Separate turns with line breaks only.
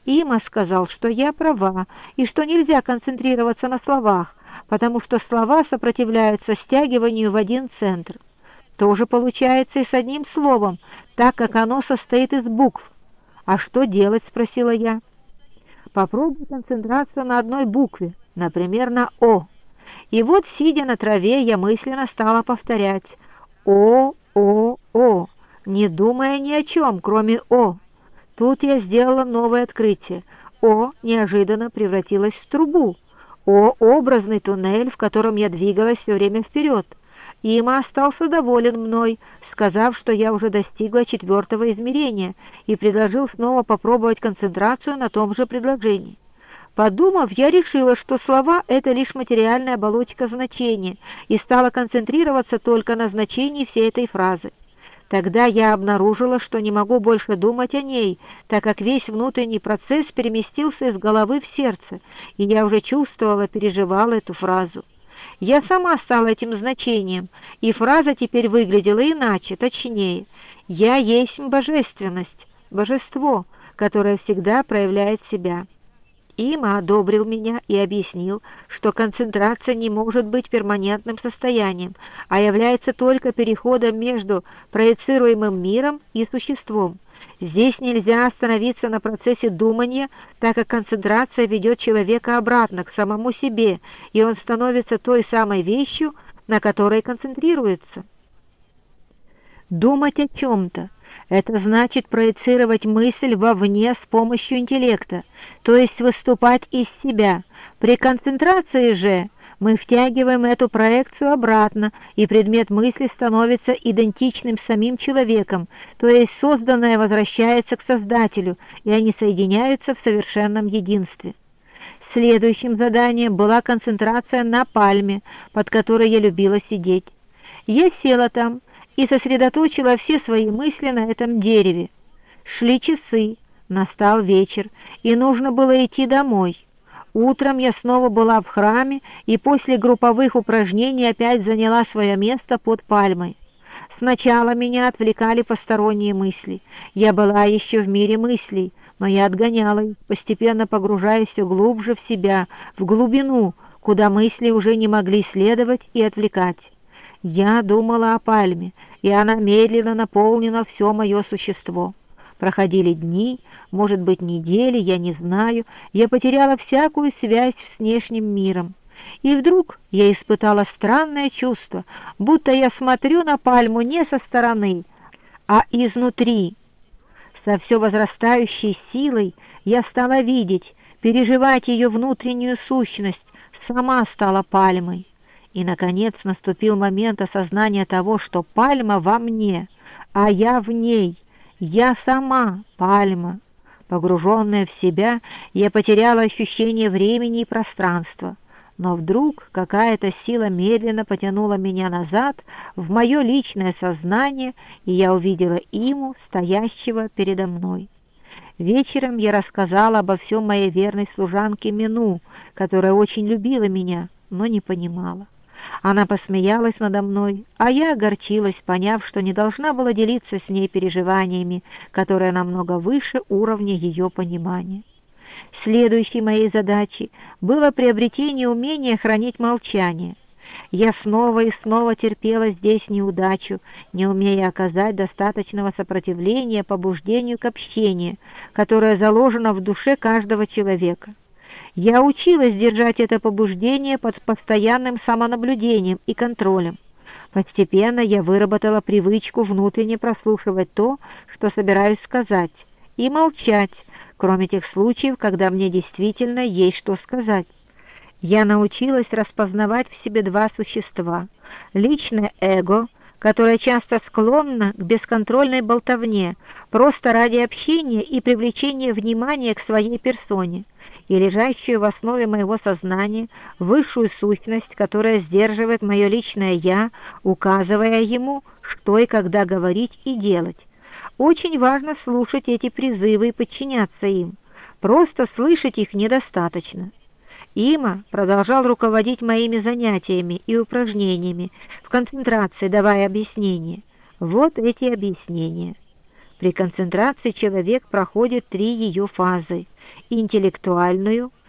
Има сказал, что я права и что нельзя концентрироваться на словах, потому что слова сопротивляются стягиванию в один центр. То же получается и с одним словом, так как оно состоит из букв. «А что делать?» — спросила я. «Попробуй концентрацию на одной букве, например, на «О». И вот, сидя на траве, я мысленно стала повторять «О, О, О», не думая ни о чем, кроме «О». Тут я сделала новое открытие. «О» неожиданно превратилась в трубу. «О» — образный туннель, в котором я двигалась все время вперед. Има остался доволен мной, сказав, что я уже достигла 4-го измерения, и предложил снова попробовать концентрацию на том же предложении. Подумав, я решила, что слова — это лишь материальная оболочка значения, и стала концентрироваться только на значении всей этой фразы. Тогда я обнаружила, что не могу больше думать о ней, так как весь внутренний процесс переместился из головы в сердце, и я уже чувствовала, переживала эту фразу. Я сама стала этим значением, и фраза теперь выглядела иначе, точнее. «Я есть божественность, божество, которое всегда проявляет себя». Има одобрил меня и объяснил, что концентрация не может быть перманентным состоянием, а является только переходом между проецируемым миром и существом. Здесь нельзя остановиться на процессе думания, так как концентрация ведет человека обратно к самому себе, и он становится той самой вещью, на которой концентрируется. Думать о чем-то — это значит проецировать мысль вовне с помощью интеллекта, то есть выступать из себя. При концентрации же мы втягиваем эту проекцию обратно, и предмет мысли становится идентичным с самим человеком, то есть созданное возвращается к Создателю, и они соединяются в совершенном единстве. Следующим заданием была концентрация на пальме, под которой я любила сидеть. Я села там и сосредоточила все свои мысли на этом дереве. Шли часы, настал вечер, и нужно было идти домой. Утром я снова была в храме и после групповых упражнений опять заняла свое место под пальмой. Сначала меня отвлекали посторонние мысли. Я была еще в мире мыслей, но я отгоняла их, постепенно погружаясь все глубже в себя, в глубину, куда мысли уже не могли следовать и отвлекать. Я думала о пальме, и она медленно наполнила все мое существо. Проходили дни, может быть, недели, я не знаю, я потеряла всякую связь с внешним миром. И вдруг я испытала странное чувство, будто я смотрю на пальму не со стороны, а изнутри. Со все возрастающей силой я стала видеть, переживать ее внутреннюю сущность, сама стала пальмой. И, наконец, наступил момент осознания того, что пальма во мне, а я в ней. Я сама пальма. Погруженная в себя, я потеряла ощущение времени и пространства. Но вдруг какая-то сила медленно потянула меня назад в мое личное сознание, и я увидела Иму, стоящего передо мной. Вечером я рассказала обо всем моей верной служанке Мину, которая очень любила меня, но не понимала. Она посмеялась надо мной, а я огорчилась, поняв, что не должна была делиться с ней переживаниями, которые намного выше уровня ее понимания. Следующей моей задачей было приобретение умения хранить молчание. Я снова и снова терпела здесь неудачу, не умея оказать достаточного сопротивления побуждению к общению, которое заложено в душе каждого человека. Я училась держать это побуждение под постоянным самонаблюдением и контролем. Постепенно я выработала привычку внутренне прослушивать то, что собираюсь сказать, и молчать, кроме тех случаев, когда мне действительно есть что сказать. Я научилась распознавать в себе два существа: личное эго, которое часто склонно к бесконтрольной болтовне, просто ради общения и привлечения внимания к своей персоне, и лежащую в основе моего сознания высшую сущность, которая сдерживает мое личное «я», указывая ему, что и когда говорить и делать. Очень важно слушать эти призывы и подчиняться им. Просто слышать их недостаточно. Има продолжал руководить моими занятиями и упражнениями, в концентрации давая объяснения. Вот эти объяснения. При концентрации человек проходит три ее фазы: интеллектуальную,